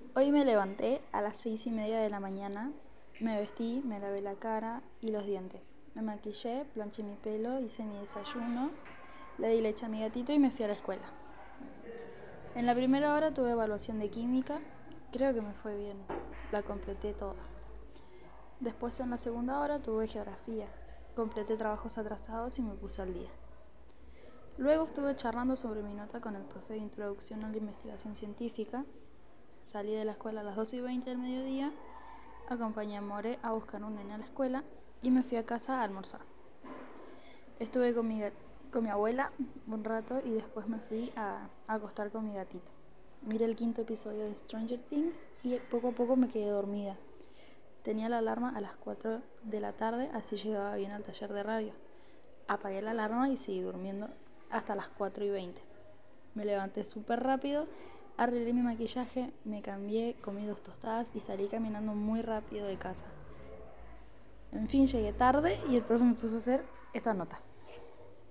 Hoy me levanté a las 6:30 de la mañana, me vestí, me lavé la cara y los dientes. Me maquillé, planché mi pelo, hice mi desayuno, le di leche a mi gatito y me fui a la escuela. En la primera hora tuve evaluación de química, creo que me fue bien, la completé toda. Después en la segunda hora tuve geografía, completé trabajos atrasados y me puse al día. Luego estuve charlando sobre mi nota con el profe de introducción a la investigación científica. Salí de la escuela a las 2:20 del mediodía, acompañé a More a buscar un nene a la escuela y me fui a casa a almorzar. Estuve con mi abuela un rato y después me fui a acostar con mi gatito. Miré el 5.º episodio de Stranger Things y poco a poco me quedé dormida. Tenía la alarma a las 4 de la tarde, así llegaba bien al taller de radio. Apagué la alarma y seguí durmiendo hasta las 4:20. Me levanté súper rápido, arreglé mi maquillaje, me cambié, comí 2 tostadas y salí caminando muy rápido de casa. En fin, llegué tarde y el profe me puso a hacer esta nota.